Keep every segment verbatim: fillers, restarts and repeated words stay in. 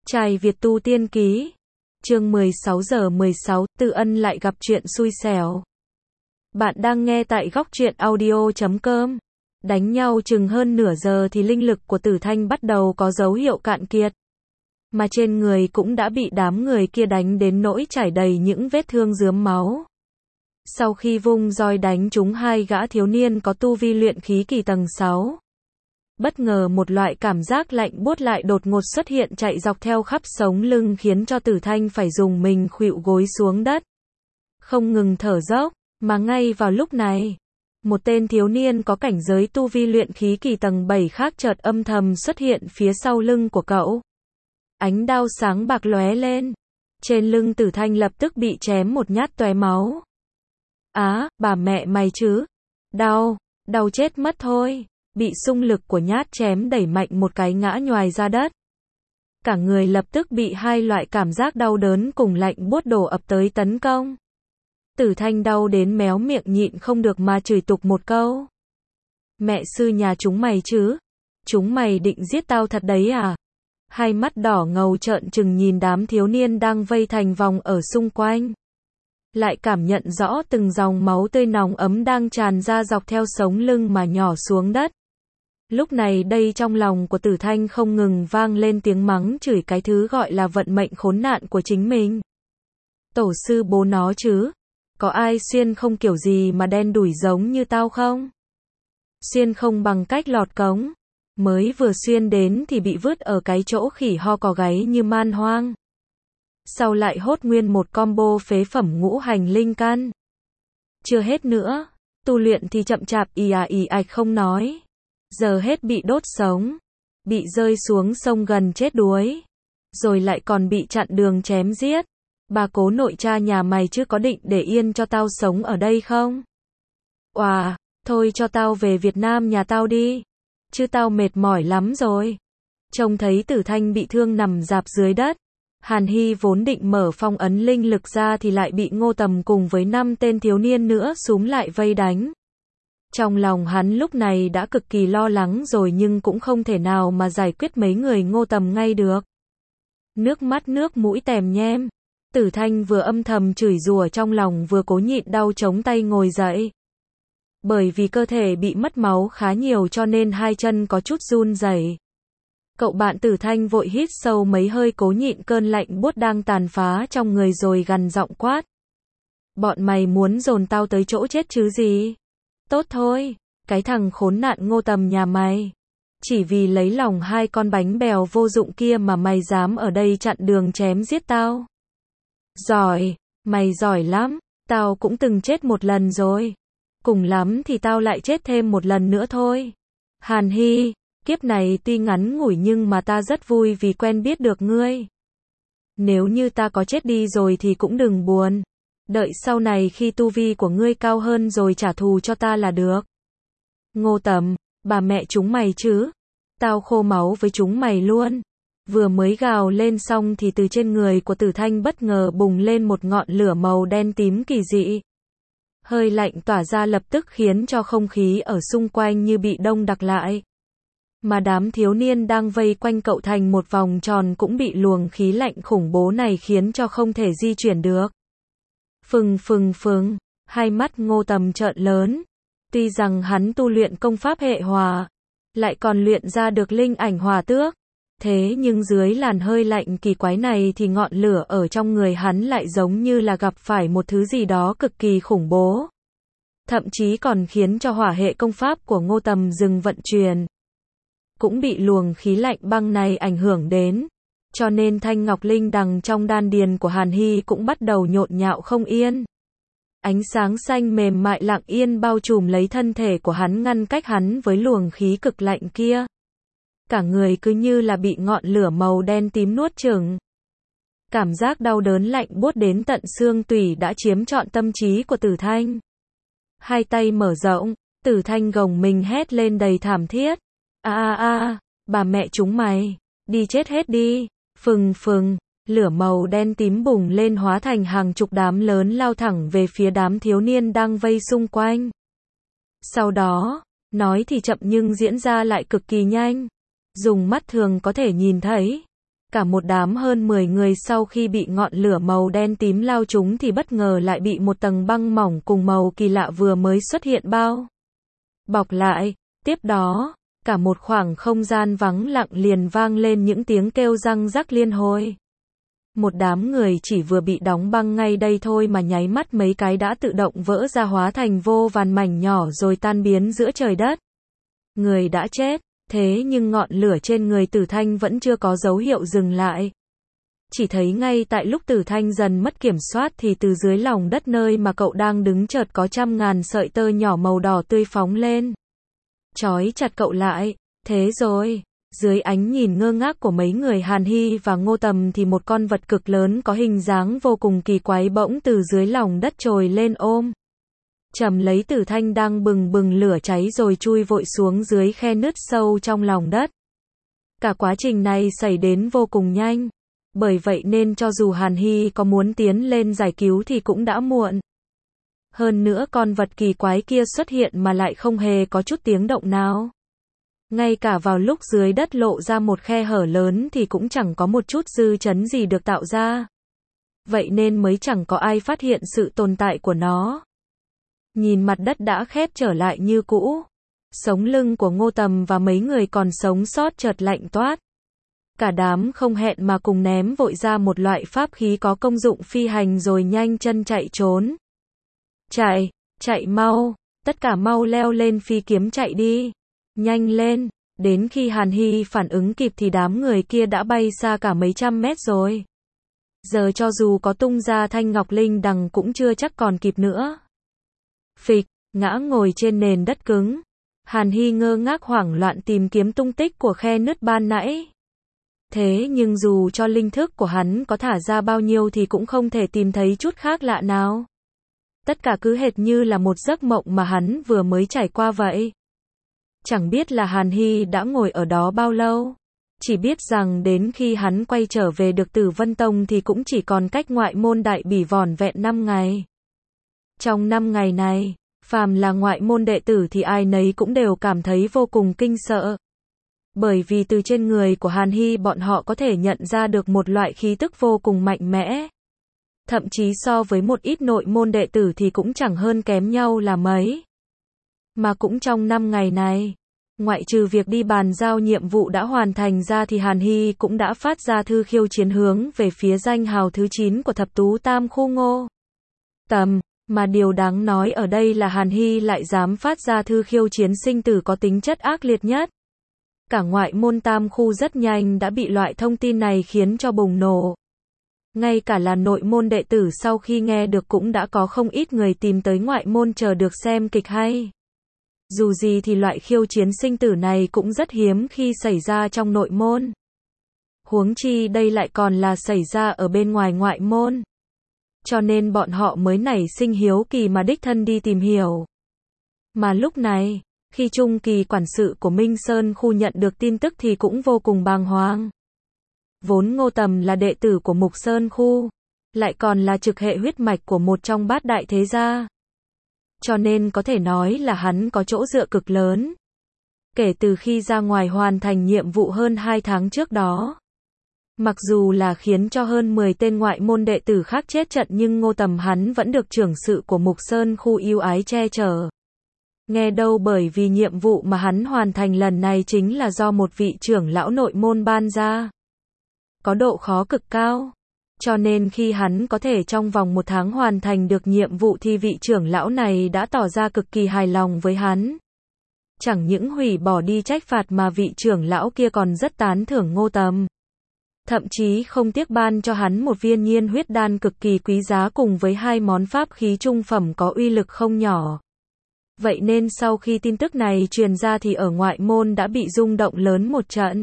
Trai Việt tu tiên ký. Chương mười sáu giờ mười sáu, Tư Ân lại gặp chuyện xui xẻo. Bạn đang nghe tại góc truyện audio chấm com. Đánh nhau chừng hơn nửa giờ thì linh lực của Tử Thanh bắt đầu có dấu hiệu cạn kiệt. Mà trên người cũng đã bị đám người kia đánh đến nỗi chảy đầy những vết thương rướm máu. Sau khi vung roi đánh trúng hai gã thiếu niên có tu vi luyện khí kỳ tầng sáu. Bất ngờ một loại cảm giác lạnh buốt lại đột ngột xuất hiện chạy dọc theo khắp sống lưng khiến cho Tử Thanh phải dùng mình khuỵu gối xuống đất. Không ngừng thở dốc, mà ngay vào lúc này, một tên thiếu niên có cảnh giới tu vi luyện khí kỳ tầng bảy khác chợt âm thầm xuất hiện phía sau lưng của cậu. Ánh đao sáng bạc lóe lên. Trên lưng Tử Thanh lập tức bị chém một nhát tóe máu. Á, bà mẹ mày chứ. Đau, đau chết mất thôi. Bị xung lực của nhát chém đẩy mạnh một cái ngã nhoài ra đất. Cả người lập tức bị hai loại cảm giác đau đớn cùng lạnh buốt đổ ập tới tấn công. Tử Thanh đau đến méo miệng nhịn không được mà chửi tục một câu. Mẹ sư nhà chúng mày chứ? Chúng mày định giết tao thật đấy à? Hai mắt đỏ ngầu trợn trừng nhìn đám thiếu niên đang vây thành vòng ở xung quanh. Lại cảm nhận rõ từng dòng máu tươi nóng ấm đang tràn ra dọc theo sống lưng mà nhỏ xuống đất. Lúc này đây trong lòng của Tử Thanh không ngừng vang lên tiếng mắng chửi cái thứ gọi là vận mệnh khốn nạn của chính mình. Tổ sư bố nó chứ? Có ai xuyên không kiểu gì mà đen đủi giống như tao không? Xuyên không bằng cách lọt cống. Mới vừa xuyên đến thì bị vứt ở cái chỗ khỉ ho cò gáy như man hoang. Sau lại hốt nguyên một combo phế phẩm ngũ hành linh căn. Chưa hết nữa, tu luyện thì chậm chạp ì à ì ạch không nói. Giờ hết bị đốt sống, bị rơi xuống sông gần chết đuối, rồi lại còn bị chặn đường chém giết. Bà cố nội cha nhà mày chứ có định để yên cho tao sống ở đây không? Oà, thôi cho tao về Việt Nam nhà tao đi, chứ tao mệt mỏi lắm rồi. Trông thấy Tử Thanh bị thương nằm rạp dưới đất, Hàn Hy vốn định mở phong ấn linh lực ra thì lại bị Ngô Tầm cùng với năm tên thiếu niên nữa xúm lại vây đánh. Trong lòng hắn lúc này đã cực kỳ lo lắng rồi nhưng cũng không thể nào mà giải quyết mấy người Ngô Tầm ngay được. Nước mắt nước mũi tèm nhem, Tử Thanh vừa âm thầm chửi rủa trong lòng vừa cố nhịn đau chống tay ngồi dậy. Bởi vì cơ thể bị mất máu khá nhiều cho nên hai chân có chút run rẩy. Cậu bạn Tử Thanh vội hít sâu mấy hơi cố nhịn cơn lạnh buốt đang tàn phá trong người rồi gằn giọng quát. Bọn mày muốn dồn tao tới chỗ chết chứ gì? Tốt thôi, cái thằng khốn nạn Ngô Tầm nhà mày. Chỉ vì lấy lòng hai con bánh bèo vô dụng kia mà mày dám ở đây chặn đường chém giết tao. Giỏi, mày giỏi lắm, tao cũng từng chết một lần rồi. Cùng lắm thì tao lại chết thêm một lần nữa thôi. Hàn Hy, kiếp này tuy ngắn ngủi nhưng mà ta rất vui vì quen biết được ngươi. Nếu như ta có chết đi rồi thì cũng đừng buồn. Đợi sau này khi tu vi của ngươi cao hơn rồi trả thù cho ta là được. Ngô Tầm, bà mẹ chúng mày chứ? Tao khô máu với chúng mày luôn. Vừa mới gào lên xong thì từ trên người của Tử Thanh bất ngờ bùng lên một ngọn lửa màu đen tím kỳ dị. Hơi lạnh tỏa ra lập tức khiến cho không khí ở xung quanh như bị đông đặc lại. Mà đám thiếu niên đang vây quanh cậu thành một vòng tròn cũng bị luồng khí lạnh khủng bố này khiến cho không thể di chuyển được. Phừng phừng phừng, hai mắt Ngô Tầm trợn lớn. Tuy rằng hắn tu luyện công pháp hệ hỏa, lại còn luyện ra được linh ảnh hỏa tước. Thế nhưng dưới làn hơi lạnh kỳ quái này thì ngọn lửa ở trong người hắn lại giống như là gặp phải một thứ gì đó cực kỳ khủng bố. Thậm chí còn khiến cho hỏa hệ công pháp của Ngô Tầm dừng vận chuyển. Cũng bị luồng khí lạnh băng này ảnh hưởng đến. Cho nên thanh ngọc linh đằng trong đan điền của Hàn Hy cũng bắt đầu nhộn nhạo không yên. Ánh sáng xanh mềm mại lặng yên bao trùm lấy thân thể của hắn ngăn cách hắn với luồng khí cực lạnh kia. Cả người cứ như là bị ngọn lửa màu đen tím nuốt chửng. Cảm giác đau đớn lạnh buốt đến tận xương tủy đã chiếm trọn tâm trí của Tử Thanh. Hai tay mở rộng, Tử Thanh gồng mình hét lên đầy thảm thiết. A a a, bà mẹ chúng mày, đi chết hết đi. Phừng phừng, lửa màu đen tím bùng lên hóa thành hàng chục đám lớn lao thẳng về phía đám thiếu niên đang vây xung quanh. Sau đó, nói thì chậm nhưng diễn ra lại cực kỳ nhanh. Dùng mắt thường có thể nhìn thấy, Cả một đám hơn mười người sau khi bị ngọn lửa màu đen tím lao trúng thì bất ngờ lại bị một tầng băng mỏng cùng màu kỳ lạ vừa mới xuất hiện bao bọc lại. Tiếp đó, cả một khoảng không gian vắng lặng liền vang lên những tiếng kêu răng rắc liên hồi. Một đám người chỉ vừa bị đóng băng ngay đây thôi mà nháy mắt mấy cái đã tự động vỡ ra hóa thành vô vàn mảnh nhỏ rồi tan biến giữa trời đất. Người đã chết, thế nhưng ngọn lửa trên người Tử Thanh vẫn chưa có dấu hiệu dừng lại. Chỉ thấy ngay tại lúc Tử Thanh dần mất kiểm soát thì từ dưới lòng đất nơi mà cậu đang đứng chợt có trăm ngàn sợi tơ nhỏ màu đỏ tươi phóng lên. Trói chặt cậu lại, thế rồi. Dưới ánh nhìn ngơ ngác của mấy người Hàn Hy và Ngô Tầm thì một con vật cực lớn có hình dáng vô cùng kỳ quái bỗng từ dưới lòng đất trồi lên ôm chầm lấy Tử Thanh đang bừng bừng lửa cháy rồi chui vội xuống dưới khe nứt sâu trong lòng đất. Cả quá trình này xảy đến vô cùng nhanh, bởi vậy nên cho dù Hàn Hy có muốn tiến lên giải cứu thì cũng đã muộn. Hơn nữa con vật kỳ quái kia xuất hiện mà lại không hề có chút tiếng động nào. Ngay cả vào lúc dưới đất lộ ra một khe hở lớn thì cũng chẳng có một chút dư chấn gì được tạo ra. Vậy nên mới chẳng có ai phát hiện sự tồn tại của nó. Nhìn mặt đất đã khép trở lại như cũ, sống lưng của Ngô Tầm và mấy người còn sống sót chợt lạnh toát. Cả đám không hẹn mà cùng ném vội ra một loại pháp khí có công dụng phi hành rồi nhanh chân chạy trốn. Chạy, chạy mau, tất cả mau leo lên phi kiếm chạy đi. Nhanh lên, đến khi Hàn Hy phản ứng kịp thì đám người kia đã bay xa cả mấy trăm mét rồi. Giờ cho dù có tung ra thanh ngọc linh đằng cũng chưa chắc còn kịp nữa. Phịch, ngã ngồi trên nền đất cứng. Hàn Hy ngơ ngác hoảng loạn tìm kiếm tung tích của khe nứt ban nãy. Thế nhưng dù cho linh thức của hắn có thả ra bao nhiêu thì cũng không thể tìm thấy chút khác lạ nào. Tất cả cứ hệt như là một giấc mộng mà hắn vừa mới trải qua vậy. Chẳng biết là Hàn Hy đã ngồi ở đó bao lâu. Chỉ biết rằng đến khi hắn quay trở về được Tử Vân Tông thì cũng chỉ còn cách ngoại môn Đại Bỉ vỏn vẹn năm ngày. Trong năm ngày này, phàm là ngoại môn đệ tử thì ai nấy cũng đều cảm thấy vô cùng kinh sợ. Bởi vì từ trên người của Hàn Hy bọn họ có thể nhận ra được một loại khí tức vô cùng mạnh mẽ. Thậm chí so với một ít nội môn đệ tử thì cũng chẳng hơn kém nhau là mấy. Mà cũng trong năm ngày này, ngoại trừ việc đi bàn giao nhiệm vụ đã hoàn thành ra thì Hàn Hy cũng đã phát ra thư khiêu chiến hướng về phía danh hào thứ chín của thập tú tam khu Ngô Tầm. Mà điều đáng nói ở đây là Hàn Hy lại dám phát ra thư khiêu chiến sinh tử có tính chất ác liệt nhất. Cả ngoại môn tam khu rất nhanh đã bị loại thông tin này khiến cho bùng nổ. Ngay cả là nội môn đệ tử sau khi nghe được cũng đã có không ít người tìm tới ngoại môn chờ được xem kịch hay. Dù gì thì loại khiêu chiến sinh tử này cũng rất hiếm khi xảy ra trong nội môn. Huống chi đây lại còn là xảy ra ở bên ngoài ngoại môn. Cho nên bọn họ mới nảy sinh hiếu kỳ mà đích thân đi tìm hiểu. Mà lúc này, khi trung kỳ quản sự của Minh Sơn khu nhận được tin tức thì cũng vô cùng bàng hoàng. Vốn Ngô Tầm là đệ tử của Mục Sơn khu, lại còn là trực hệ huyết mạch của một trong bát đại thế gia. Cho nên có thể nói là hắn có chỗ dựa cực lớn. Kể từ khi ra ngoài hoàn thành nhiệm vụ hơn hai tháng trước đó. Mặc dù là khiến cho hơn mười tên ngoại môn đệ tử khác chết trận nhưng Ngô Tầm hắn vẫn được trưởng sự của Mục Sơn khu yêu ái che chở. Nghe đâu bởi vì nhiệm vụ mà hắn hoàn thành lần này chính là do một vị trưởng lão nội môn ban ra. Có độ khó cực cao. Cho nên khi hắn có thể trong vòng một tháng hoàn thành được nhiệm vụ thì vị trưởng lão này đã tỏ ra cực kỳ hài lòng với hắn. Chẳng những hủy bỏ đi trách phạt mà vị trưởng lão kia còn rất tán thưởng Ngô Tầm. Thậm chí không tiếc ban cho hắn một viên nhiên huyết đan cực kỳ quý giá cùng với hai món pháp khí trung phẩm có uy lực không nhỏ. Vậy nên sau khi tin tức này truyền ra thì ở ngoại môn đã bị rung động lớn một trận.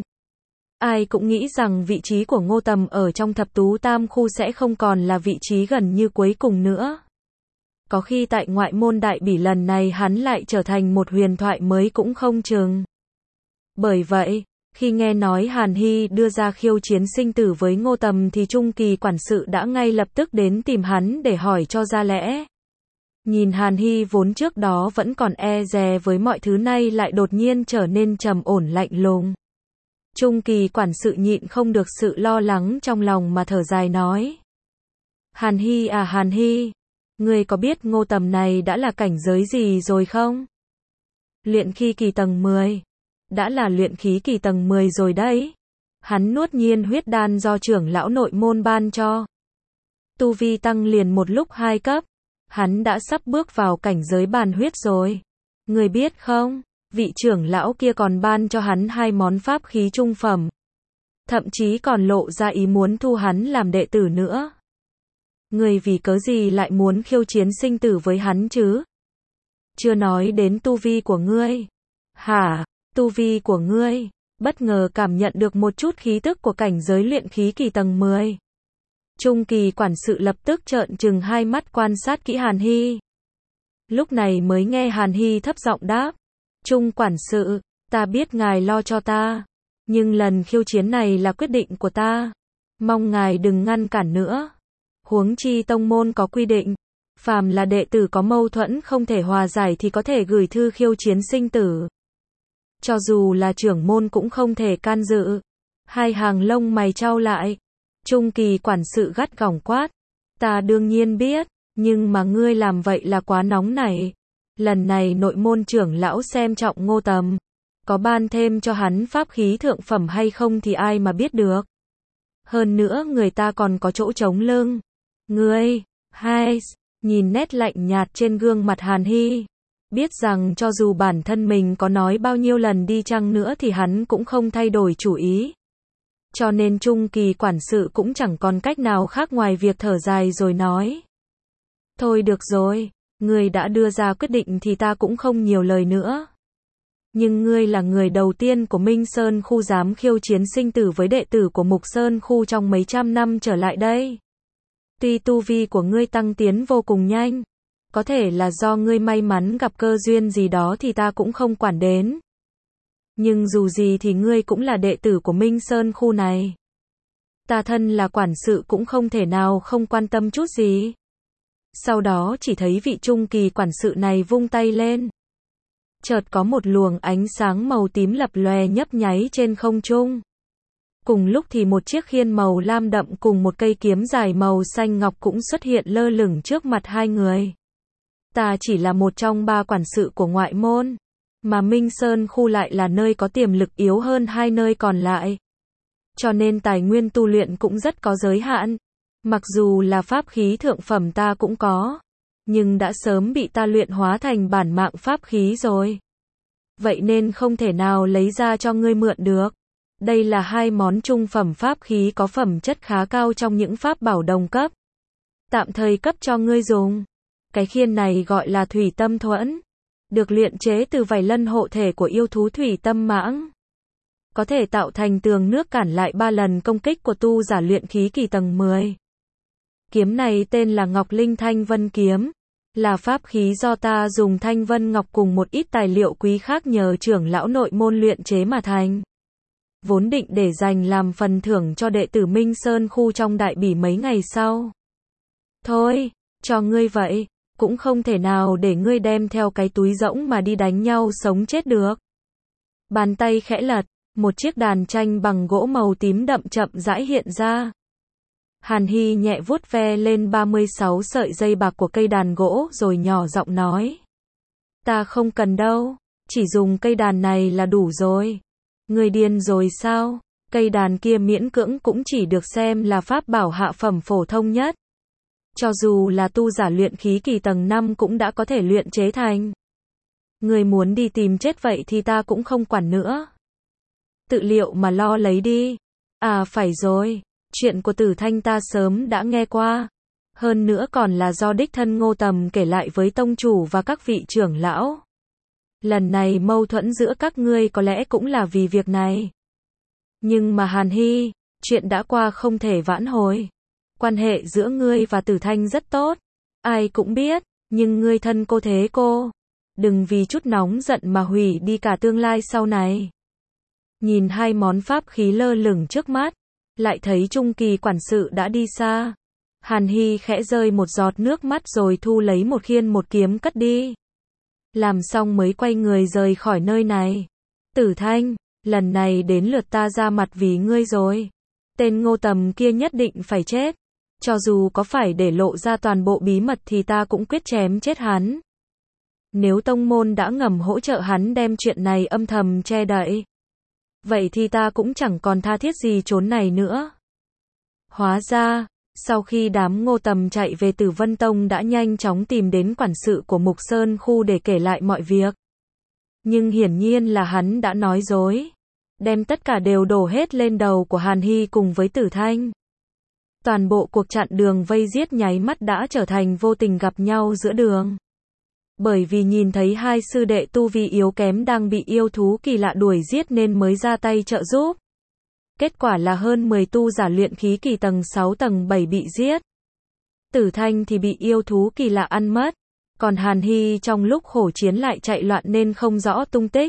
Ai cũng nghĩ rằng vị trí của Ngô Tầm ở trong thập tú tam khu sẽ không còn là vị trí gần như cuối cùng nữa. Có khi tại ngoại môn Đại Bỉ lần này hắn lại trở thành một huyền thoại mới cũng không chừng. Bởi vậy, khi nghe nói Hàn Hy đưa ra khiêu chiến sinh tử với Ngô Tầm thì trung kỳ quản sự đã ngay lập tức đến tìm hắn để hỏi cho ra lẽ. Nhìn Hàn Hy vốn trước đó vẫn còn e dè với mọi thứ nay lại đột nhiên trở nên trầm ổn lạnh lùng. Trung kỳ quản sự nhịn không được sự lo lắng trong lòng mà thở dài nói. Hàn Hy à Hàn Hy, ngươi có biết Ngô Tầm này đã là cảnh giới gì rồi không? Luyện khí kỳ tầng mười. Đã là luyện khí kỳ tầng mười rồi đấy. Hắn nuốt nhiên huyết đan do trưởng lão nội môn ban cho. Tu vi tăng liền một lúc hai cấp. Hắn đã sắp bước vào cảnh giới bàn huyết rồi. Ngươi biết không, vị trưởng lão kia còn ban cho hắn hai món pháp khí trung phẩm. Thậm chí còn lộ ra ý muốn thu hắn làm đệ tử nữa. Ngươi vì cớ gì lại muốn khiêu chiến sinh tử với hắn chứ? Chưa nói đến tu vi của ngươi. Hả, tu vi của ngươi? Bất ngờ cảm nhận được một chút khí tức của cảnh giới luyện khí kỳ tầng mười. Trung kỳ quản sự lập tức trợn trừng hai mắt quan sát kỹ Hàn Hy. Lúc này mới nghe Hàn Hy thấp giọng đáp. Trung quản sự, ta biết ngài lo cho ta. Nhưng lần khiêu chiến này là quyết định của ta. Mong ngài đừng ngăn cản nữa. Huống chi tông môn có quy định. Phàm là đệ tử có mâu thuẫn không thể hòa giải thì có thể gửi thư khiêu chiến sinh tử. Cho dù là trưởng môn cũng không thể can dự. Hai hàng lông mày chau lại. Trung kỳ quản sự gắt gỏng quát. Ta đương nhiên biết, nhưng mà ngươi làm vậy là quá nóng nảy. Lần này nội môn trưởng lão xem trọng Ngô Tầm. Có ban thêm cho hắn pháp khí thượng phẩm hay không thì ai mà biết được. Hơn nữa người ta còn có chỗ trống lưng. Ngươi, hai, nhìn nét lạnh nhạt trên gương mặt Hàn Hy. Biết rằng cho dù bản thân mình có nói bao nhiêu lần đi chăng nữa thì hắn cũng không thay đổi chủ ý. Cho nên trung kỳ quản sự cũng chẳng còn cách nào khác ngoài việc thở dài rồi nói. Thôi được rồi, ngươi đã đưa ra quyết định thì ta cũng không nhiều lời nữa. Nhưng ngươi là người đầu tiên của Minh Sơn khu dám khiêu chiến sinh tử với đệ tử của Mục Sơn khu trong mấy trăm năm trở lại đây. Tuy tu vi của ngươi tăng tiến vô cùng nhanh, có thể là do ngươi may mắn gặp cơ duyên gì đó thì ta cũng không quản đến. Nhưng dù gì thì ngươi cũng là đệ tử của Minh Sơn khu này. Ta thân là quản sự cũng không thể nào không quan tâm chút gì. Sau đó chỉ thấy vị trung kỳ quản sự này vung tay lên. Chợt có một luồng ánh sáng màu tím lập lòe nhấp nháy trên không trung. Cùng lúc thì một chiếc khiên màu lam đậm cùng một cây kiếm dài màu xanh ngọc cũng xuất hiện lơ lửng trước mặt hai người. Ta chỉ là một trong ba quản sự của ngoại môn, mà Minh Sơn khu lại là nơi có tiềm lực yếu hơn hai nơi còn lại. Cho nên tài nguyên tu luyện cũng rất có giới hạn. Mặc dù là pháp khí thượng phẩm ta cũng có, nhưng đã sớm bị ta luyện hóa thành bản mạng pháp khí rồi. Vậy nên không thể nào lấy ra cho ngươi mượn được. Đây là hai món trung phẩm pháp khí có phẩm chất khá cao trong những pháp bảo đồng cấp. Tạm thời cấp cho ngươi dùng. Cái khiên này gọi là thủy tâm thuẫn. Được luyện chế từ vảy lân hộ thể của yêu thú thủy tâm mãng. Có thể tạo thành tường nước cản lại ba lần công kích của tu giả luyện khí kỳ tầng mười. Kiếm này tên là Ngọc Linh Thanh Vân Kiếm. Là pháp khí do ta dùng thanh vân ngọc cùng một ít tài liệu quý khác nhờ trưởng lão nội môn luyện chế mà thành. Vốn định để dành làm phần thưởng cho đệ tử Minh Sơn khu trong đại bỉ mấy ngày sau. Thôi, cho ngươi vậy, cũng không thể nào để ngươi đem theo cái túi rỗng mà đi đánh nhau sống chết được. Bàn tay khẽ lật, một chiếc đàn tranh bằng gỗ màu tím đậm chậm rãi hiện ra. Hàn Hy nhẹ vuốt ve lên ba mươi sáu sợi dây bạc của cây đàn gỗ rồi nhỏ giọng nói. Ta không cần đâu, chỉ dùng cây đàn này là đủ rồi. Ngươi điên rồi sao? Cây đàn kia miễn cưỡng cũng chỉ được xem là pháp bảo hạ phẩm phổ thông nhất. Cho dù là tu giả luyện khí kỳ tầng năm cũng đã có thể luyện chế thành. Ngươi muốn đi tìm chết vậy thì ta cũng không quản nữa. Tự liệu mà lo lấy đi. À phải rồi, chuyện của Tử Thanh ta sớm đã nghe qua. Hơn nữa còn là do đích thân Ngô Tầm kể lại với tông chủ và các vị trưởng lão. Lần này mâu thuẫn giữa các ngươi có lẽ cũng là vì việc này. Nhưng mà Hàn Hy, chuyện đã qua không thể vãn hồi. Quan hệ giữa ngươi và Tử Thanh rất tốt. Ai cũng biết, nhưng ngươi thân cô thế cô. Đừng vì chút nóng giận mà hủy đi cả tương lai sau này. Nhìn hai món pháp khí lơ lửng trước mắt, lại thấy trung kỳ quản sự đã đi xa. Hàn Hy khẽ rơi một giọt nước mắt rồi thu lấy một khiên một kiếm cất đi. Làm xong mới quay người rời khỏi nơi này. Tử Thanh, lần này đến lượt ta ra mặt vì ngươi rồi. Tên Ngô Tầm kia nhất định phải chết. Cho dù có phải để lộ ra toàn bộ bí mật thì ta cũng quyết chém chết hắn. Nếu tông môn đã ngầm hỗ trợ hắn đem chuyện này âm thầm che đậy, vậy thì ta cũng chẳng còn tha thiết gì chốn này nữa. Hóa ra, sau khi đám Ngô Tầm chạy về Tử Vân Tông đã nhanh chóng tìm đến quản sự của Mục Sơn Khu để kể lại mọi việc. Nhưng hiển nhiên là hắn đã nói dối, đem tất cả đều đổ hết lên đầu của Hàn Hy cùng với Tử Thanh. Toàn bộ cuộc chặn đường vây giết nháy mắt đã trở thành vô tình gặp nhau giữa đường. Bởi vì nhìn thấy hai sư đệ tu vi yếu kém đang bị yêu thú kỳ lạ đuổi giết nên mới ra tay trợ giúp. Kết quả là hơn mười tu giả luyện khí kỳ tầng sáu tầng bảy bị giết. Tử Thanh thì bị yêu thú kỳ lạ ăn mất. Còn Hàn Hy trong lúc khổ chiến lại chạy loạn nên không rõ tung tích.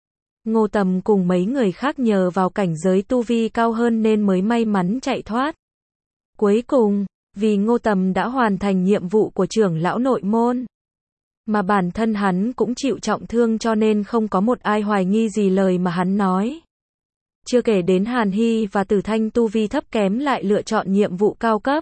Ngô Tầm cùng mấy người khác nhờ vào cảnh giới tu vi cao hơn nên mới may mắn chạy thoát. Cuối cùng, vì Ngô Tầm đã hoàn thành nhiệm vụ của trưởng lão nội môn, mà bản thân hắn cũng chịu trọng thương cho nên không có một ai hoài nghi gì lời mà hắn nói. Chưa kể đến Hàn Hy và Tử Thanh tu vi thấp kém lại lựa chọn nhiệm vụ cao cấp.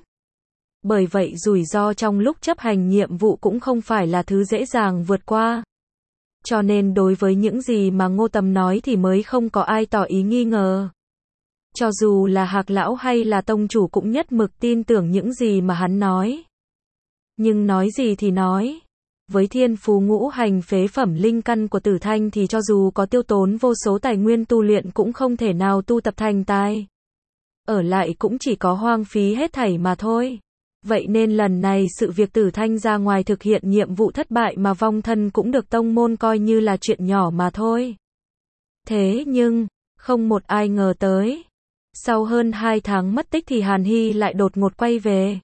Bởi vậy rủi ro trong lúc chấp hành nhiệm vụ cũng không phải là thứ dễ dàng vượt qua. Cho nên đối với những gì mà Ngô Tầm nói thì mới không có ai tỏ ý nghi ngờ. Cho dù là Hạc Lão hay là tông chủ cũng nhất mực tin tưởng những gì mà hắn nói. Nhưng nói gì thì nói, với thiên phú ngũ hành phế phẩm linh căn của Tử Thanh thì cho dù có tiêu tốn vô số tài nguyên tu luyện cũng không thể nào tu tập thành tài. Ở lại cũng chỉ có hoang phí hết thảy mà thôi. Vậy nên lần này sự việc Tử Thanh ra ngoài thực hiện nhiệm vụ thất bại mà vong thân cũng được tông môn coi như là chuyện nhỏ mà thôi. Thế nhưng, không một ai ngờ tới. Sau hơn hai tháng mất tích thì Hàn Hy lại đột ngột quay về.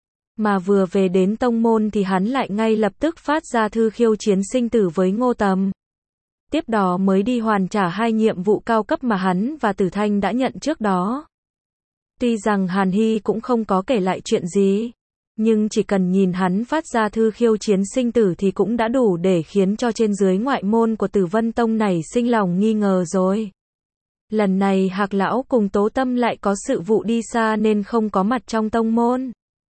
Mà vừa về đến tông môn thì hắn lại ngay lập tức phát ra thư khiêu chiến sinh tử với Ngô Tầm. Tiếp đó mới đi hoàn trả hai nhiệm vụ cao cấp mà hắn và Tử Thanh đã nhận trước đó. Tuy rằng Hàn Hy cũng không có kể lại chuyện gì, nhưng chỉ cần nhìn hắn phát ra thư khiêu chiến sinh tử thì cũng đã đủ để khiến cho trên dưới ngoại môn của Tử Vân Tông này sinh lòng nghi ngờ rồi. Lần này Hạc Lão cùng Tố Tâm lại có sự vụ đi xa nên không có mặt trong tông môn.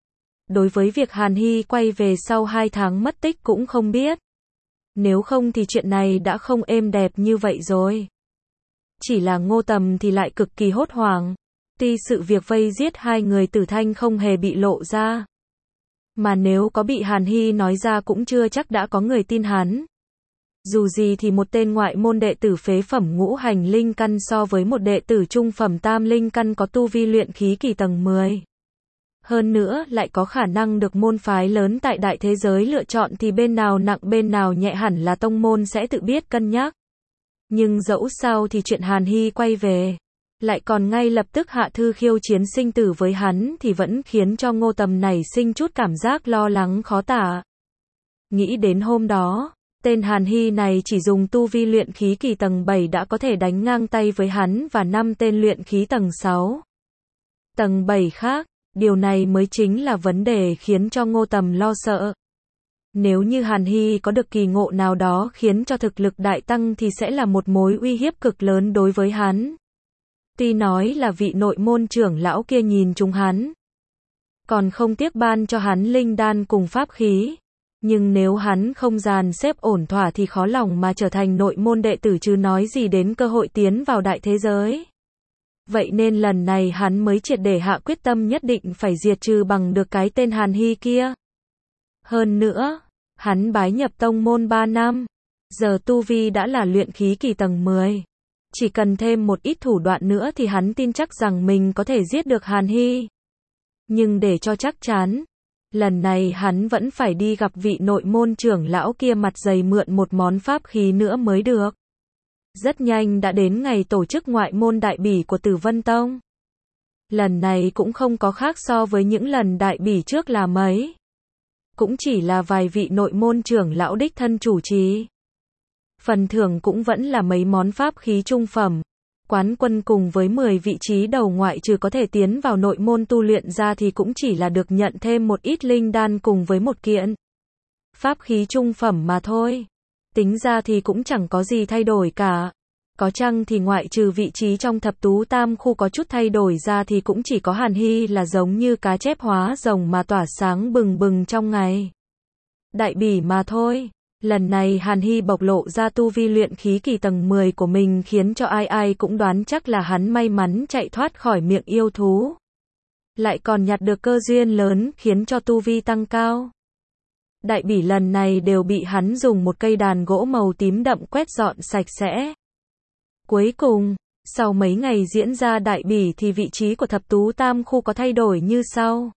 Đối với việc Hàn Hy quay về sau hai tháng mất tích cũng không biết. Nếu không thì chuyện này đã không êm đẹp như vậy rồi. Chỉ là Ngô Tầm thì lại cực kỳ hốt hoảng. Tuy sự việc vây giết hai người Tử Thanh không hề bị lộ ra, mà nếu có bị Hàn Hy nói ra cũng chưa chắc đã có người tin hắn. Dù gì thì một tên ngoại môn đệ tử phế phẩm ngũ hành linh căn so với một đệ tử trung phẩm tam linh căn có tu vi luyện khí kỳ tầng mười. Hơn nữa lại có khả năng được môn phái lớn tại đại thế giới lựa chọn thì bên nào nặng bên nào nhẹ hẳn là tông môn sẽ tự biết cân nhắc. Nhưng dẫu sao thì chuyện Hàn Hy quay về, lại còn ngay lập tức hạ thư khiêu chiến sinh tử với hắn thì vẫn khiến cho Ngô Tầm này sinh chút cảm giác lo lắng khó tả. Nghĩ đến hôm đó, tên Hàn Hy này chỉ dùng tu vi luyện khí kỳ tầng bảy đã có thể đánh ngang tay với hắn và năm tên luyện khí tầng sáu. Tầng bảy khác, điều này mới chính là vấn đề khiến cho Ngô Tầm lo sợ. Nếu như Hàn Hy có được kỳ ngộ nào đó khiến cho thực lực đại tăng thì sẽ là một mối uy hiếp cực lớn đối với hắn. Tuy nói là vị nội môn trưởng lão kia nhìn trúng hắn, còn không tiếc ban cho hắn linh đan cùng pháp khí. Nhưng nếu hắn không dàn xếp ổn thỏa thì khó lòng mà trở thành nội môn đệ tử chứ nói gì đến cơ hội tiến vào đại thế giới. Vậy nên lần này hắn mới triệt để hạ quyết tâm nhất định phải diệt trừ bằng được cái tên Hàn Hy kia. Hơn nữa, hắn bái nhập tông môn ba năm, giờ tu vi đã là luyện khí kỳ tầng mười. Chỉ cần thêm một ít thủ đoạn nữa thì hắn tin chắc rằng mình có thể giết được Hàn Hy. Nhưng để cho chắc chắn, lần này hắn vẫn phải đi gặp vị nội môn trưởng lão kia mặt dày mượn một món pháp khí nữa mới được. Rất nhanh đã đến ngày tổ chức ngoại môn đại bỉ của Tử Vân Tông. Lần này cũng không có khác so với những lần đại bỉ trước là mấy. Cũng chỉ là vài vị nội môn trưởng lão đích thân chủ trì. Phần thưởng cũng vẫn là mấy món pháp khí trung phẩm. Quán quân cùng với mười vị trí đầu ngoại trừ có thể tiến vào nội môn tu luyện ra thì cũng chỉ là được nhận thêm một ít linh đan cùng với một kiện pháp khí trung phẩm mà thôi. Tính ra thì cũng chẳng có gì thay đổi cả. Có chăng thì ngoại trừ vị trí trong thập tú tam khu có chút thay đổi ra thì cũng chỉ có Hàn Hy là giống như cá chép hóa rồng mà tỏa sáng bừng bừng trong ngày đại bỉ mà thôi. Lần này Hàn Hy bộc lộ ra tu vi luyện khí kỳ tầng mười của mình khiến cho ai ai cũng đoán chắc là hắn may mắn chạy thoát khỏi miệng yêu thú. Lại còn nhặt được cơ duyên lớn khiến cho tu vi tăng cao. Đại bỉ lần này đều bị hắn dùng một cây đàn gỗ màu tím đậm quét dọn sạch sẽ. Cuối cùng, sau mấy ngày diễn ra đại bỉ thì vị trí của thập tú tam khu có thay đổi như sau.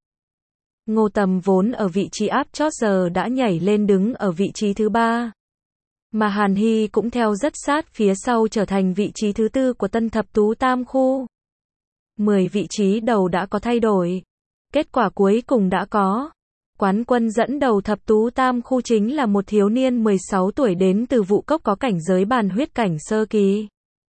Ngô Tầm vốn ở vị trí áp chót giờ đã nhảy lên đứng ở vị trí thứ ba. Mà Hàn Hy cũng theo rất sát phía sau trở thành vị trí thứ tư của tân thập tú tam khu. mười vị trí đầu đã có thay đổi. Kết quả cuối cùng đã có. Quán quân dẫn đầu thập tú tam khu chính là một thiếu niên mười sáu tuổi đến từ Vũ Cốc có cảnh giới bàn huyết cảnh sơ kỳ.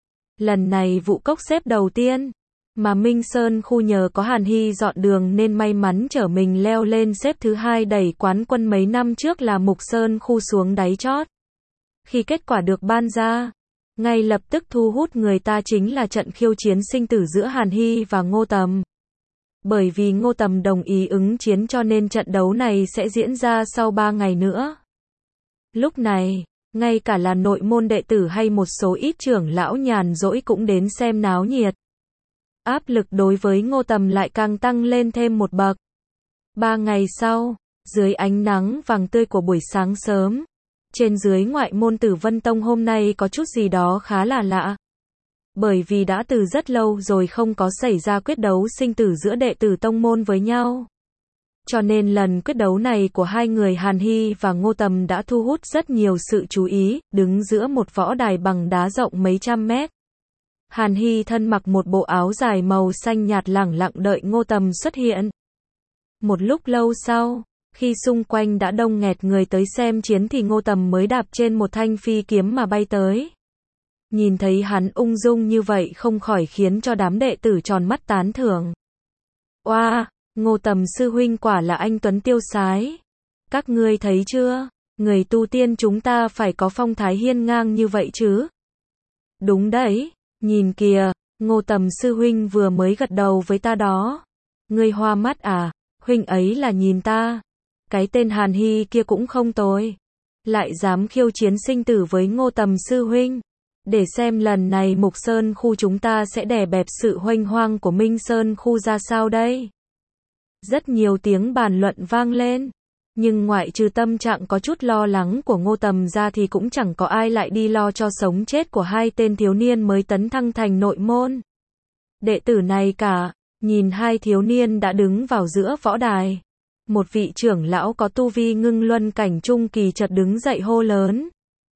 Lần này Vũ Cốc xếp đầu tiên. Mà Minh Sơn khu nhờ có Hàn Hy dọn đường nên may mắn chở mình leo lên xếp thứ hai đẩy quán quân mấy năm trước là Mục Sơn khu xuống đáy chót. Khi kết quả được ban ra, ngay lập tức thu hút người ta chính là trận khiêu chiến sinh tử giữa Hàn Hy và Ngô Tầm. Bởi vì Ngô Tầm đồng ý ứng chiến cho nên trận đấu này sẽ diễn ra sau ba ngày nữa. Lúc này, ngay cả là nội môn đệ tử hay một số ít trưởng lão nhàn rỗi cũng đến xem náo nhiệt. Áp lực đối với Ngô Tầm lại càng tăng lên thêm một bậc. Ba ngày sau, dưới ánh nắng vàng tươi của buổi sáng sớm, trên dưới ngoại môn Tử Vân Tông hôm nay có chút gì đó khá là lạ. Bởi vì đã từ rất lâu rồi không có xảy ra quyết đấu sinh tử giữa đệ tử tông môn với nhau. Cho nên lần quyết đấu này của hai người Hàn Hy và Ngô Tầm đã thu hút rất nhiều sự chú ý, đứng giữa một võ đài bằng đá rộng mấy trăm mét. Hàn Hy thân mặc một bộ áo dài màu xanh nhạt lẳng lặng đợi Ngô Tầm xuất hiện. Một lúc lâu sau, khi xung quanh đã đông nghẹt người tới xem chiến thì Ngô Tầm mới đạp trên một thanh phi kiếm mà bay tới. Nhìn thấy hắn ung dung như vậy không khỏi khiến cho đám đệ tử tròn mắt tán thưởng. Oa, wow, Ngô Tầm sư huynh quả là anh tuấn tiêu sái. Các ngươi thấy chưa, người tu tiên chúng ta phải có phong thái hiên ngang như vậy chứ. Đúng đấy, nhìn kìa, Ngô Tầm sư huynh vừa mới gật đầu với ta đó. Ngươi hoa mắt à, huynh ấy là nhìn ta. Cái tên Hàn Hy kia cũng không tồi. Lại dám khiêu chiến sinh tử với Ngô Tầm sư huynh. Để xem lần này Mục Sơn khu chúng ta sẽ đè bẹp sự huênh hoang của Minh Sơn khu ra sao đây. Rất nhiều tiếng bàn luận vang lên. Nhưng ngoại trừ tâm trạng có chút lo lắng của Ngô Tầm ra thì cũng chẳng có ai lại đi lo cho sống chết của hai tên thiếu niên mới tấn thăng thành nội môn. Đệ tử này cả, nhìn hai thiếu niên đã đứng vào giữa võ đài. Một vị trưởng lão có tu vi ngưng luân cảnh trung kỳ chợt đứng dậy hô lớn.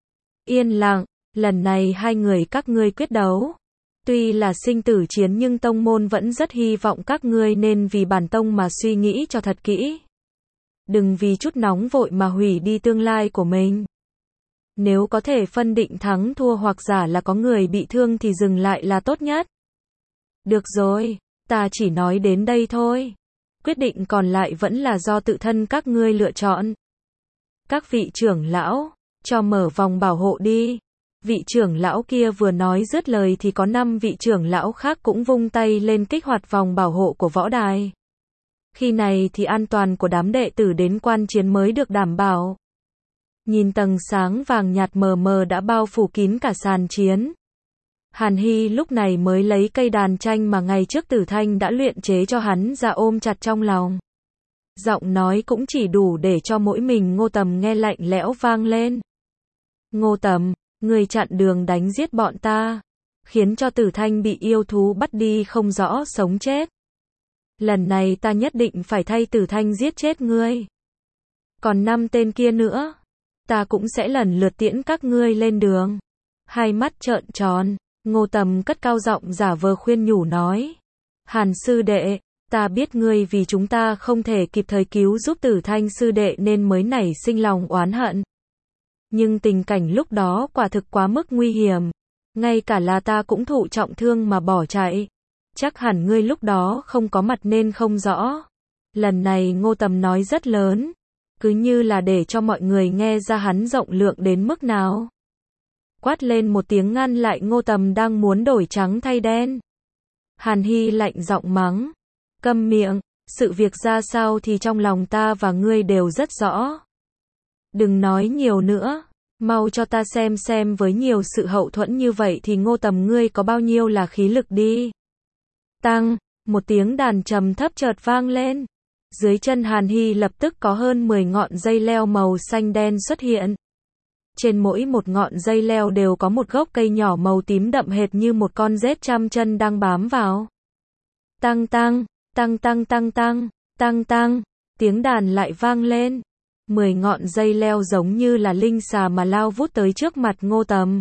Yên lặng, lần này hai người các ngươi quyết đấu. Tuy là sinh tử chiến nhưng tông môn vẫn rất hy vọng các ngươi nên vì bản tông mà suy nghĩ cho thật kỹ. Đừng vì chút nóng vội mà hủy đi tương lai của mình. Nếu có thể phân định thắng thua hoặc giả là có người bị thương thì dừng lại là tốt nhất. Được rồi, ta chỉ nói đến đây thôi. Quyết định còn lại vẫn là do tự thân các ngươi lựa chọn. Các vị trưởng lão, cho mở vòng bảo hộ đi. Vị trưởng lão kia vừa nói dứt lời thì có năm vị trưởng lão khác cũng vung tay lên kích hoạt vòng bảo hộ của võ đài. Khi này thì an toàn của đám đệ tử đến quan chiến mới được đảm bảo. Nhìn tầng sáng vàng nhạt mờ mờ đã bao phủ kín cả sàn chiến. Hàn Hy lúc này mới lấy cây đàn tranh mà ngày trước Tử Thanh đã luyện chế cho hắn ra ôm chặt trong lòng. Giọng nói cũng chỉ đủ để cho mỗi mình Ngô Tầm nghe lạnh lẽo vang lên. Ngô Tầm, người chặn đường đánh giết bọn ta, khiến cho Tử Thanh bị yêu thú bắt đi không rõ sống chết. Lần này ta nhất định phải thay Tử Thanh giết chết ngươi. Còn năm tên kia nữa, ta cũng sẽ lần lượt tiễn các ngươi lên đường. Hai mắt trợn tròn, Ngô Tầm cất cao giọng giả vờ khuyên nhủ nói. Hàn sư đệ, ta biết ngươi vì chúng ta không thể kịp thời cứu giúp Tử Thanh sư đệ nên mới nảy sinh lòng oán hận. Nhưng tình cảnh lúc đó quả thực quá mức nguy hiểm. Ngay cả là ta cũng thụ trọng thương mà bỏ chạy. Chắc hẳn ngươi lúc đó không có mặt nên không rõ. Lần này Ngô Tầm nói rất lớn. Cứ như là để cho mọi người nghe ra hắn rộng lượng đến mức nào. quát lên một tiếng ngăn lại Ngô Tầm đang muốn đổi trắng thay đen. Hàn Hy lạnh giọng mắng, câm miệng, sự việc ra sao thì trong lòng ta và ngươi đều rất rõ. Đừng nói nhiều nữa, mau cho ta xem xem với nhiều sự hậu thuẫn như vậy thì Ngô Tầm ngươi có bao nhiêu là khí lực đi. Tăng, một tiếng đàn trầm thấp chợt vang lên. Dưới chân Hàn Hy lập tức có hơn mười ngọn dây leo màu xanh đen xuất hiện. Trên mỗi một ngọn dây leo đều có một gốc cây nhỏ màu tím đậm hệt như một con rết trăm chân đang bám vào. Tăng tăng, tăng tăng tăng tăng, tăng tăng, tiếng đàn lại vang lên. Mười ngọn dây leo giống như là linh xà mà lao vút tới trước mặt Ngô Tầm.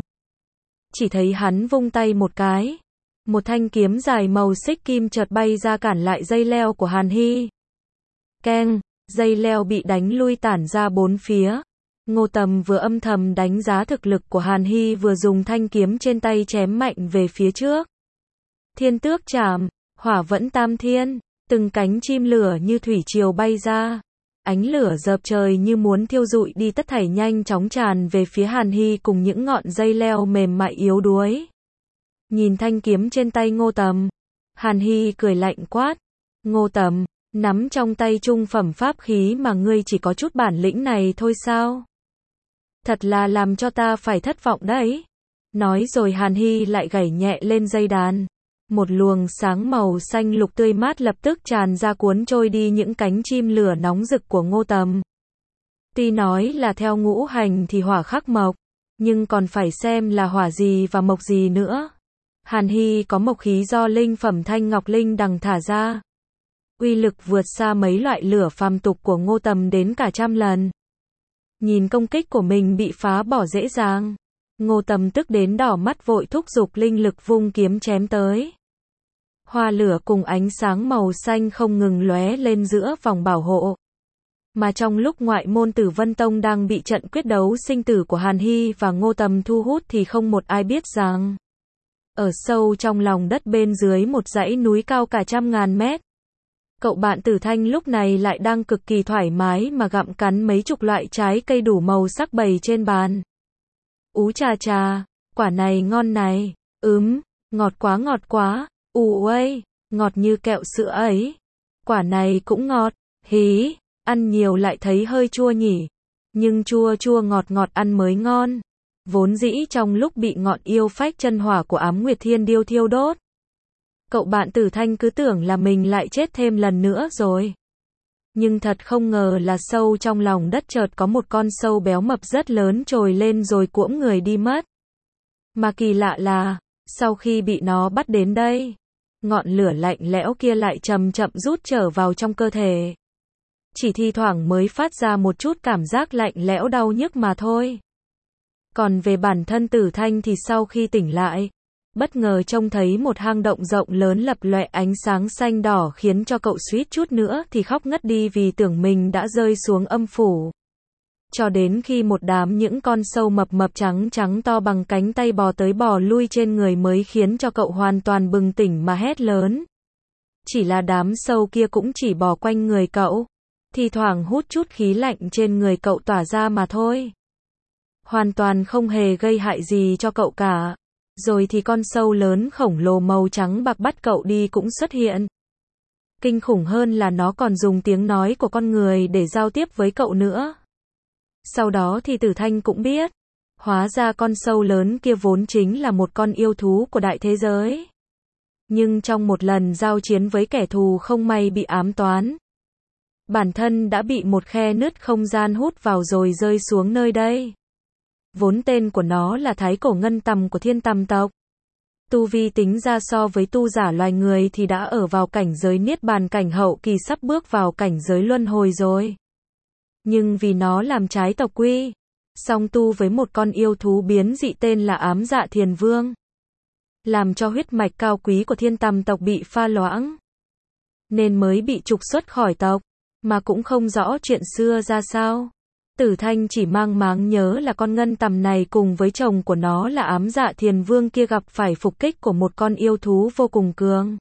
Chỉ thấy hắn vung tay một cái. Một thanh kiếm dài màu xích kim chợt bay ra cản lại dây leo của Hàn Hy. Keng, dây leo bị đánh lui tản ra bốn phía. Ngô Tầm vừa âm thầm đánh giá thực lực của Hàn Hy vừa dùng thanh kiếm trên tay chém mạnh về phía trước. Thiên tước trảm, hỏa vẫn tam thiên, từng cánh chim lửa như thủy triều bay ra. Ánh lửa dợp trời như muốn thiêu rụi đi tất thảy nhanh chóng tràn về phía Hàn Hy cùng những ngọn dây leo mềm mại yếu đuối. Nhìn thanh kiếm trên tay Ngô Tầm, Hàn Hy cười lạnh quát, Ngô Tầm, nắm trong tay trung phẩm pháp khí mà ngươi chỉ có chút bản lĩnh này thôi sao? Thật là làm cho ta phải thất vọng đấy. Nói rồi Hàn Hy lại gảy nhẹ lên dây đàn. Một luồng sáng màu xanh lục tươi mát lập tức tràn ra cuốn trôi đi những cánh chim lửa nóng rực của Ngô Tầm. Tuy nói là theo ngũ hành thì hỏa khắc mộc, nhưng còn phải xem là hỏa gì và mộc gì nữa. Hàn Hy có mộc khí do linh phẩm thanh ngọc linh đằng thả ra. Uy lực vượt xa mấy loại lửa phàm tục của Ngô Tầm đến cả trăm lần. Nhìn công kích của mình bị phá bỏ dễ dàng, Ngô Tầm tức đến đỏ mắt vội thúc giục linh lực vung kiếm chém tới. Hoa lửa cùng ánh sáng màu xanh không ngừng lóe lên giữa vòng bảo hộ. Mà trong lúc ngoại môn Tử Vân Tông đang bị trận quyết đấu sinh tử của Hàn Hy và Ngô Tầm thu hút thì không một ai biết rằng, ở sâu trong lòng đất bên dưới một dãy núi cao cả trăm ngàn mét, cậu bạn Tử Thanh lúc này lại đang cực kỳ thoải mái mà gặm cắn mấy chục loại trái cây đủ màu sắc bày trên bàn. Ú trà trà, quả này ngon này, ướm, ngọt quá ngọt quá, ù ơi, ngọt như kẹo sữa ấy. Quả này cũng ngọt, hí, ăn nhiều lại thấy hơi chua nhỉ, nhưng chua chua ngọt ngọt ăn mới ngon. Vốn dĩ trong lúc bị ngọn yêu phách chân hỏa của Ám Nguyệt Thiên Điêu thiêu đốt, cậu bạn Tử Thanh cứ tưởng là mình lại chết thêm lần nữa rồi. Nhưng thật không ngờ là sâu trong lòng đất chợt có một con sâu béo mập rất lớn trồi lên rồi cuỗng người đi mất. Mà kỳ lạ là, sau khi bị nó bắt đến đây, ngọn lửa lạnh lẽo kia lại chậm chậm rút trở vào trong cơ thể. Chỉ thi thoảng mới phát ra một chút cảm giác lạnh lẽo đau nhức mà thôi. Còn về bản thân Tử Thanh thì sau khi tỉnh lại, bất ngờ trông thấy một hang động rộng lớn lập lòe ánh sáng xanh đỏ khiến cho cậu suýt chút nữa thì khóc ngất đi vì tưởng mình đã rơi xuống âm phủ. Cho đến khi một đám những con sâu mập mập trắng trắng to bằng cánh tay bò tới bò lui trên người mới khiến cho cậu hoàn toàn bừng tỉnh mà hét lớn. Chỉ là đám sâu kia cũng chỉ bò quanh người cậu, thi thoảng hút chút khí lạnh trên người cậu tỏa ra mà thôi. Hoàn toàn không hề gây hại gì cho cậu cả. Rồi thì con sâu lớn khổng lồ màu trắng bạc bắt cậu đi cũng xuất hiện. Kinh khủng hơn là nó còn dùng tiếng nói của con người để giao tiếp với cậu nữa. Sau đó thì Tử Thanh cũng biết, hóa ra con sâu lớn kia vốn chính là một con yêu thú của đại thế giới. Nhưng trong một lần giao chiến với kẻ thù không may bị ám toán, bản thân đã bị một khe nứt không gian hút vào rồi rơi xuống nơi đây. Vốn tên của nó là Thái Cổ Ngân Tầm của Thiên Tầm tộc. Tu vi tính ra so với tu giả loài người thì đã ở vào cảnh giới niết bàn cảnh hậu kỳ sắp bước vào cảnh giới luân hồi rồi. Nhưng vì nó làm trái tộc quy, song tu với một con yêu thú biến dị tên là Ám Dạ Thiền Vương, làm cho huyết mạch cao quý của Thiên Tầm tộc bị pha loãng, nên mới bị trục xuất khỏi tộc, mà cũng không rõ chuyện xưa ra sao. Tử Thanh chỉ mang máng nhớ là con ngân tầm này cùng với chồng của nó là Ám Dạ Thiền Vương kia gặp phải phục kích của một con yêu thú vô cùng cường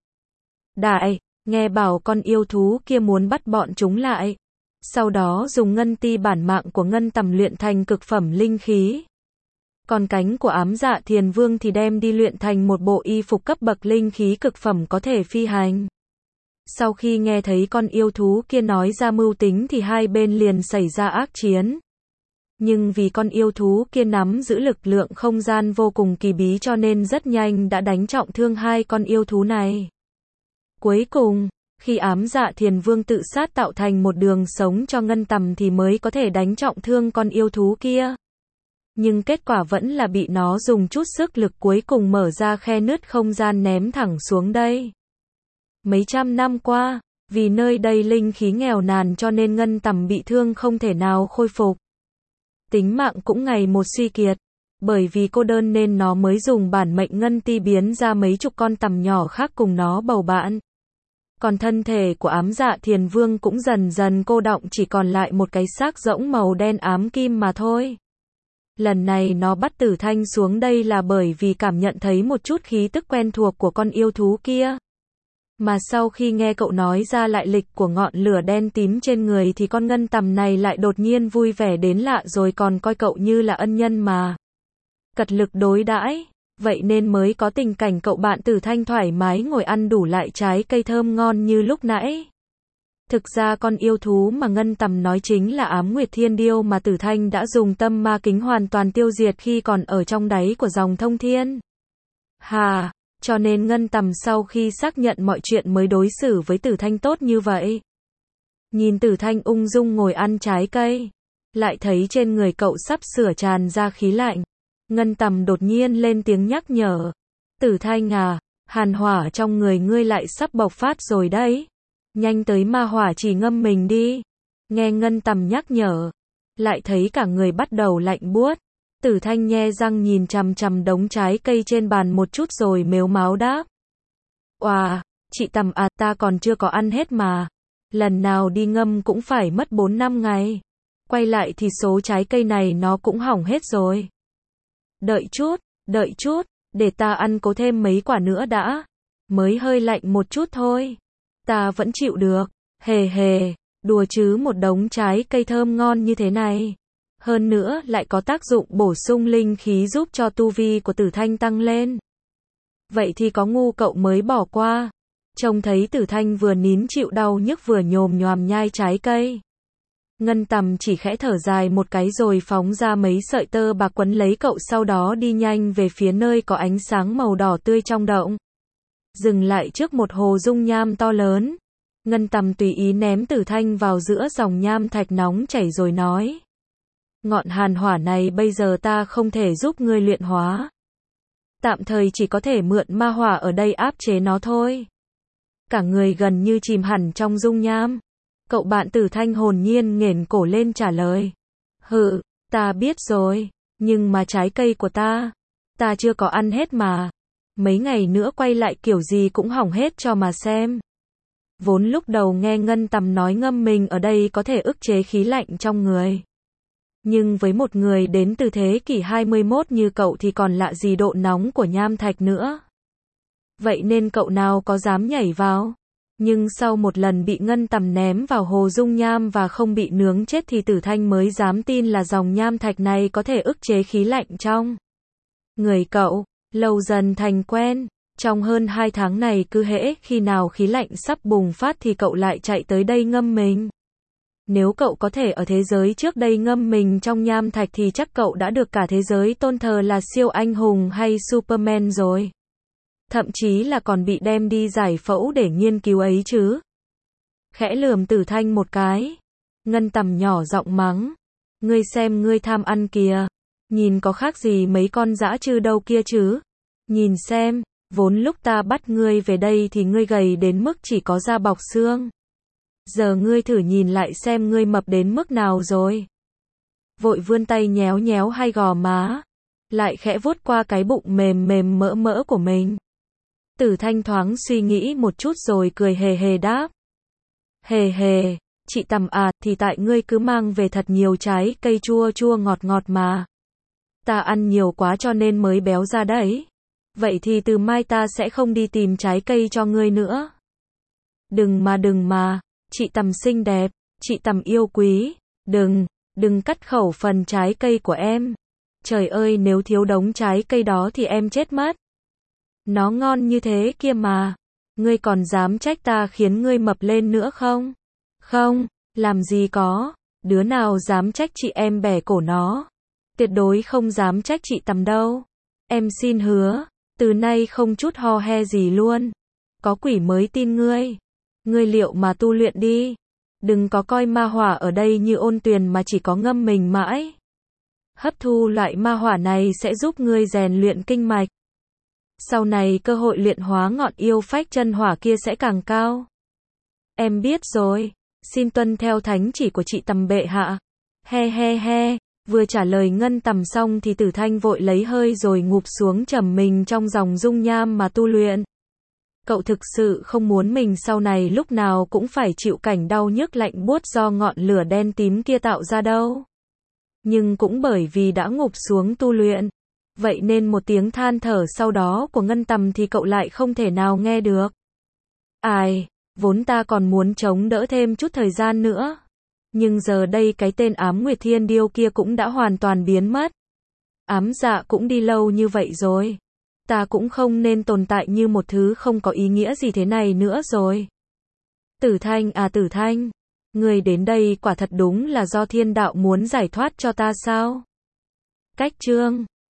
đại, nghe bảo con yêu thú kia muốn bắt bọn chúng lại, sau đó dùng ngân ti bản mạng của ngân tầm luyện thành cực phẩm linh khí. Còn cánh của ám dạ thiền vương thì đem đi luyện thành một bộ y phục cấp bậc linh khí cực phẩm có thể phi hành. Sau khi nghe thấy con yêu thú kia nói ra mưu tính thì hai bên liền xảy ra ác chiến. Nhưng vì con yêu thú kia nắm giữ lực lượng không gian vô cùng kỳ bí cho nên rất nhanh đã đánh trọng thương hai con yêu thú này. Cuối cùng, khi ám dạ thiền vương tự sát tạo thành một đường sống cho Ngân Tầm thì mới có thể đánh trọng thương con yêu thú kia. Nhưng kết quả vẫn là bị nó dùng chút sức lực cuối cùng mở ra khe nứt không gian ném thẳng xuống đây. Mấy trăm năm qua, vì nơi đây linh khí nghèo nàn cho nên Ngân Tầm bị thương không thể nào khôi phục. Tính mạng cũng ngày một suy kiệt. Bởi vì cô đơn nên nó mới dùng bản mệnh ngân ti biến ra mấy chục con tằm nhỏ khác cùng nó bầu bạn. Còn thân thể của ám dạ thiền vương cũng dần dần cô đọng, chỉ còn lại một cái xác rỗng màu đen ám kim mà thôi. Lần này nó bắt Tử Thanh xuống đây là bởi vì cảm nhận thấy một chút khí tức quen thuộc của con yêu thú kia. Mà sau khi nghe cậu nói ra lại lịch của ngọn lửa đen tím trên người thì con Ngân Tầm này lại đột nhiên vui vẻ đến lạ rồi còn coi cậu như là ân nhân mà. Cật lực đối đãi, vậy nên mới có tình cảnh cậu bạn Tử Thanh thoải mái ngồi ăn đủ lại trái cây thơm ngon như lúc nãy. Thực ra con yêu thú mà Ngân Tầm nói chính là Ám Nguyệt Thiên Điêu mà Tử Thanh đã dùng tâm ma kính hoàn toàn tiêu diệt khi còn ở trong đáy của dòng thông thiên. Hà, cho nên Ngân Tầm sau khi xác nhận mọi chuyện mới đối xử với Tử Thanh tốt như vậy. Nhìn Tử Thanh ung dung ngồi ăn trái cây, lại thấy trên người cậu sắp sửa tràn ra khí lạnh. Ngân Tầm đột nhiên lên tiếng nhắc nhở. Tử Thanh à, hàn hỏa trong người ngươi lại sắp bộc phát rồi đấy. Nhanh tới ma hỏa chỉ ngâm mình đi. Nghe Ngân Tầm nhắc nhở, lại thấy cả người bắt đầu lạnh buốt. Tử Thanh nhe răng nhìn chằm chằm đống trái cây trên bàn một chút rồi mếu máo đáp. Oà, chị Tầm à, ta còn chưa có ăn hết mà. Lần nào đi ngâm cũng phải mất bốn năm ngày. Quay lại thì số trái cây này nó cũng hỏng hết rồi. Đợi chút, đợi chút, để ta ăn cố thêm mấy quả nữa đã. Mới hơi lạnh một chút thôi. Ta vẫn chịu được. Hề hề, đùa chứ, một đống trái cây thơm ngon như thế này. Hơn nữa lại có tác dụng bổ sung linh khí giúp cho tu vi của Tử Thanh tăng lên. Vậy thì có ngu cậu mới bỏ qua. Trông thấy Tử Thanh vừa nín chịu đau nhức vừa nhồm nhoàm nhai trái cây. Ngân Tầm chỉ khẽ thở dài một cái rồi phóng ra mấy sợi tơ bạc quấn lấy cậu, sau đó đi nhanh về phía nơi có ánh sáng màu đỏ tươi trong động. Dừng lại trước một hồ dung nham to lớn. Ngân Tầm tùy ý ném Tử Thanh vào giữa dòng nham thạch nóng chảy rồi nói. Ngọn hàn hỏa này bây giờ ta không thể giúp ngươi luyện hóa. Tạm thời chỉ có thể mượn ma hỏa ở đây áp chế nó thôi. Cả người gần như chìm hẳn trong dung nham. Cậu bạn Tử Thanh hồn nhiên nghển cổ lên trả lời. Hừ, ta biết rồi, nhưng mà trái cây của ta, ta chưa có ăn hết mà. Mấy ngày nữa quay lại kiểu gì cũng hỏng hết cho mà xem. Vốn lúc đầu nghe Ngân Tầm nói ngâm mình ở đây có thể ức chế khí lạnh trong người. Nhưng với một người đến từ thế kỷ hai mươi mốt như cậu thì còn lạ gì độ nóng của nham thạch nữa. Vậy nên cậu nào có dám nhảy vào. Nhưng sau một lần bị Ngân Tầm ném vào hồ dung nham và không bị nướng chết thì Tử Thanh mới dám tin là dòng nham thạch này có thể ức chế khí lạnh trong người cậu. Lâu dần thành quen, trong hơn hai tháng này cứ hễ khi nào khí lạnh sắp bùng phát thì cậu lại chạy tới đây ngâm mình. Nếu cậu có thể ở thế giới trước đây ngâm mình trong nham thạch thì chắc cậu đã được cả thế giới tôn thờ là siêu anh hùng hay Superman rồi. Thậm chí là còn bị đem đi giải phẫu để nghiên cứu ấy chứ. Khẽ lườm Tử Thanh một cái. Ngân Tầm nhỏ giọng mắng. Ngươi xem ngươi tham ăn kìa. Nhìn có khác gì mấy con dã trư đâu kia chứ. Nhìn xem, vốn lúc ta bắt ngươi về đây thì ngươi gầy đến mức chỉ có da bọc xương. Giờ ngươi thử nhìn lại xem ngươi mập đến mức nào rồi. Vội vươn tay nhéo nhéo hai gò má. Lại khẽ vuốt qua cái bụng mềm mềm mỡ mỡ của mình. Tử Thanh thoáng suy nghĩ một chút rồi cười hề hề đáp. Hề hề, chị Tầm à, thì tại ngươi cứ mang về thật nhiều trái cây chua chua ngọt ngọt mà. Ta ăn nhiều quá cho nên mới béo ra đấy. Vậy thì từ mai ta sẽ không đi tìm trái cây cho ngươi nữa. Đừng mà đừng mà, chị Tầm xinh đẹp, chị Tầm yêu quý, đừng, đừng cắt khẩu phần trái cây của em. Trời ơi, nếu thiếu đống trái cây đó thì em chết mất. Nó ngon như thế kia mà. Ngươi còn dám trách ta khiến ngươi mập lên nữa không? Không, làm gì có. Đứa nào dám trách chị em bẻ cổ nó. Tuyệt đối không dám trách chị Tầm đâu. Em xin hứa, từ nay không chút ho he gì luôn. Có quỷ mới tin ngươi. Ngươi liệu mà tu luyện đi. Đừng có coi ma hỏa ở đây như ôn tuyền mà chỉ có ngâm mình mãi. Hấp thu loại ma hỏa này sẽ giúp ngươi rèn luyện kinh mạch. Sau này cơ hội luyện hóa ngọn yêu phách chân hỏa kia sẽ càng cao. Em biết rồi, xin tuân theo thánh chỉ của chị Tầm bệ hạ. He he he, vừa trả lời Ngân Tầm xong thì Tử Thanh vội lấy hơi rồi ngụp xuống trầm mình trong dòng dung nham mà tu luyện. Cậu thực sự không muốn mình sau này lúc nào cũng phải chịu cảnh đau nhức lạnh buốt do ngọn lửa đen tím kia tạo ra đâu. Nhưng cũng bởi vì đã ngụp xuống tu luyện, vậy nên một tiếng than thở sau đó của Ngân Tầm thì cậu lại không thể nào nghe được. Ai, vốn ta còn muốn chống đỡ thêm chút thời gian nữa. Nhưng giờ đây cái tên Ám Nguyệt Thiên Điêu kia cũng đã hoàn toàn biến mất. Ám Dạ cũng đi lâu như vậy rồi. Ta cũng không nên tồn tại như một thứ không có ý nghĩa gì thế này nữa rồi. Tử Thanh à Tử Thanh, người đến đây quả thật đúng là do thiên đạo muốn giải thoát cho ta sao? Cách chương